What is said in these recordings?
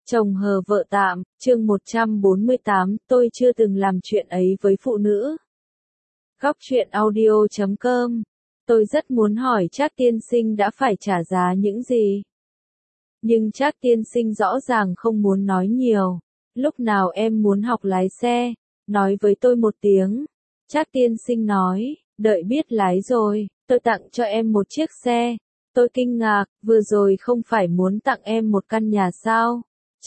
Chồng hờ vợ tạm, chương 148, tôi chưa từng làm chuyện ấy với phụ nữ. Góc truyện audio.com. Tôi rất muốn hỏi Trác tiên sinh đã phải trả giá những gì. Nhưng Trác tiên sinh rõ ràng không muốn nói nhiều. Lúc nào em muốn học lái xe, nói với tôi một tiếng. Trác tiên sinh nói, đợi biết lái rồi, tôi tặng cho em một chiếc xe. Tôi kinh ngạc, vừa rồi không phải muốn tặng em một căn nhà sao?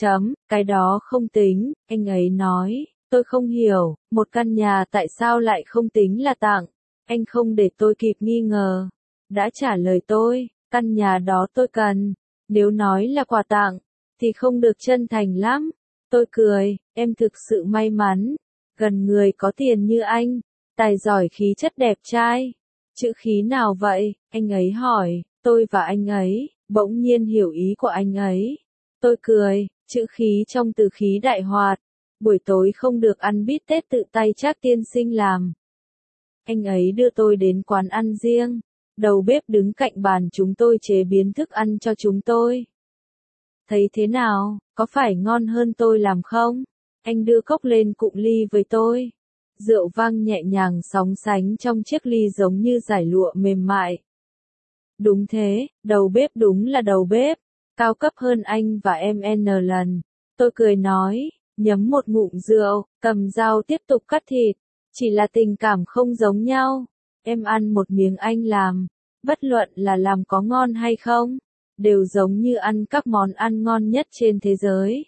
Cái đó không tính, anh ấy nói, tôi không hiểu, một căn nhà tại sao lại không tính là tặng, anh không để tôi kịp nghi ngờ, đã trả lời tôi, căn nhà đó tôi cần, nếu nói là quà tặng, thì không được chân thành lắm, tôi cười, em thực sự may mắn, gần người có tiền như anh, tài giỏi khí chất đẹp trai, chữ khí nào vậy, anh ấy hỏi, tôi và anh ấy, bỗng nhiên hiểu ý của anh ấy. Tôi cười, chữ khí trong từ khí đại hoạt, buổi tối không được ăn bít tết tự tay Trác tiên sinh làm. Anh ấy đưa tôi đến quán ăn riêng, đầu bếp đứng cạnh bàn chúng tôi chế biến thức ăn cho chúng tôi. Thấy thế nào, có phải ngon hơn tôi làm không? Anh đưa cốc lên cụng ly với tôi. Rượu vang nhẹ nhàng sóng sánh trong chiếc ly giống như dải lụa mềm mại. Đúng thế, đầu bếp đúng là đầu bếp. Cao cấp hơn anh và em N lần. Tôi cười nói, nhấm một ngụm rượu, cầm dao tiếp tục cắt thịt. Chỉ là tình cảm không giống nhau. Em ăn một miếng anh làm. Bất luận là làm có ngon hay không, đều giống như ăn các món ăn ngon nhất trên thế giới.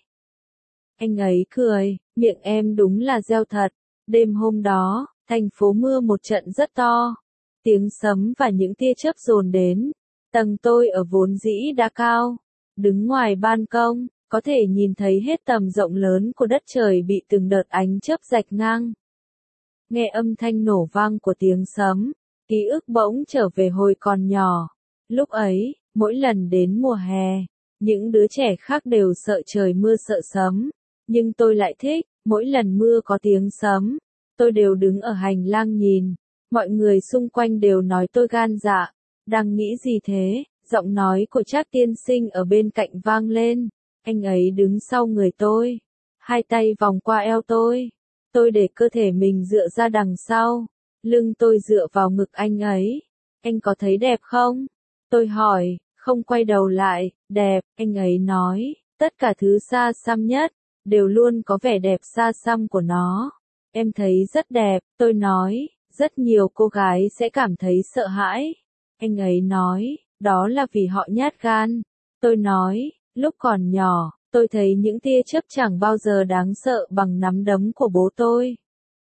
Anh ấy cười, miệng em đúng là reo thật. Đêm hôm đó, thành phố mưa một trận rất to. Tiếng sấm và những tia chớp dồn đến. Tầng tôi ở vốn dĩ đã cao. Đứng ngoài ban công, có thể nhìn thấy hết tầm rộng lớn của đất trời bị từng đợt ánh chớp rạch ngang. Nghe âm thanh nổ vang của tiếng sấm, ký ức bỗng trở về hồi còn nhỏ. Lúc ấy, mỗi lần đến mùa hè, những đứa trẻ khác đều sợ trời mưa sợ sấm. Nhưng tôi lại thích, mỗi lần mưa có tiếng sấm, tôi đều đứng ở hành lang nhìn. Mọi người xung quanh đều nói tôi gan dạ. Đang nghĩ gì thế? Giọng nói của Trác tiên sinh ở bên cạnh vang lên. Anh ấy đứng sau người tôi. Hai tay vòng qua eo tôi. Tôi để cơ thể mình dựa ra đằng sau. Lưng tôi dựa vào ngực anh ấy. Anh có thấy đẹp không? Tôi hỏi, không quay đầu lại. Đẹp, anh ấy nói. Tất cả thứ xa xăm nhất, đều luôn có vẻ đẹp xa xăm của nó. Em thấy rất đẹp, tôi nói. Rất nhiều cô gái sẽ cảm thấy sợ hãi. Anh ấy nói, đó là vì họ nhát gan. Tôi nói, lúc còn nhỏ, tôi thấy những tia chớp chẳng bao giờ đáng sợ bằng nắm đấm của bố tôi.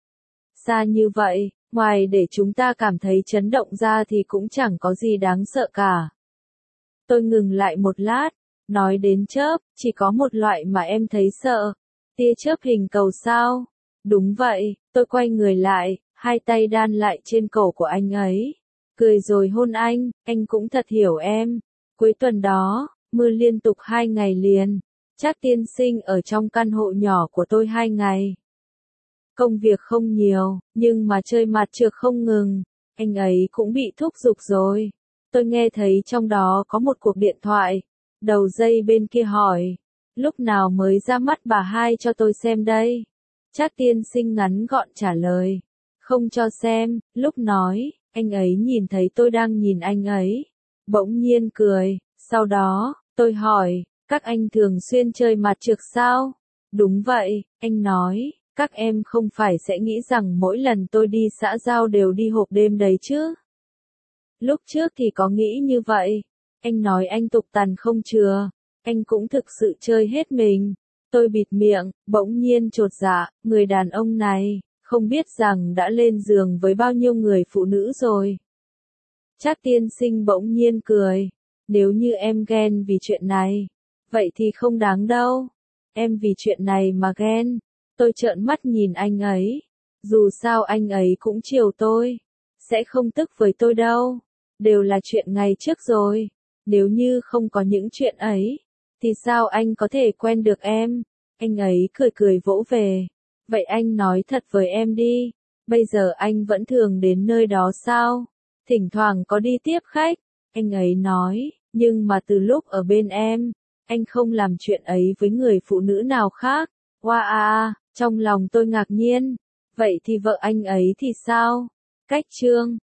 Xa như vậy, ngoài để chúng ta cảm thấy chấn động ra thì cũng chẳng có gì đáng sợ cả. Tôi ngừng lại một lát, nói đến chớp, chỉ có một loại mà em thấy sợ. Tia chớp hình cầu sao? Đúng vậy, tôi quay người lại, hai tay đan lại trên cổ của anh ấy. Cười rồi hôn anh cũng thật hiểu em. Cuối tuần đó, mưa liên tục 2 ngày liền. Trác tiên sinh ở trong căn hộ nhỏ của tôi 2 ngày. Công việc không nhiều, nhưng mà chơi mặt trược không ngừng. Anh ấy cũng bị thúc giục rồi. Tôi nghe thấy trong đó có một cuộc điện thoại. Đầu dây bên kia hỏi, lúc nào mới ra mắt bà hai cho tôi xem đây? Trác tiên sinh ngắn gọn trả lời, không cho xem. Lúc nói, anh ấy nhìn thấy tôi đang nhìn anh ấy, bỗng nhiên cười. Sau đó, tôi hỏi, các anh thường xuyên chơi mặt trược sao? Đúng vậy, anh nói, các em không phải sẽ nghĩ rằng mỗi lần tôi đi xã giao đều đi hộp đêm đấy chứ? Lúc trước thì có nghĩ như vậy. Anh nói anh tục tằn không chừa, anh cũng thực sự chơi hết mình. Tôi bịt miệng, bỗng nhiên chột dạ, người đàn ông này, không biết rằng đã lên giường với bao nhiêu người phụ nữ rồi. Trác tiên sinh bỗng nhiên cười, nếu như em ghen vì chuyện này, vậy thì không đáng đâu. Em vì chuyện này mà ghen. Tôi trợn mắt nhìn anh ấy. Dù sao anh ấy cũng chiều tôi, sẽ không tức với tôi đâu. Đều là chuyện ngày trước rồi. Nếu như không có những chuyện ấy, thì sao anh có thể quen được em? Anh ấy cười cười vỗ về. Vậy anh nói thật với em đi. Bây giờ anh vẫn thường đến nơi đó sao? Thỉnh thoảng có đi tiếp khách. Anh ấy nói, nhưng mà từ lúc ở bên anh không làm chuyện ấy với người phụ nữ nào khác. Wow, trong lòng tôi ngạc nhiên. Vậy thì vợ anh ấy thì sao? Cách Trương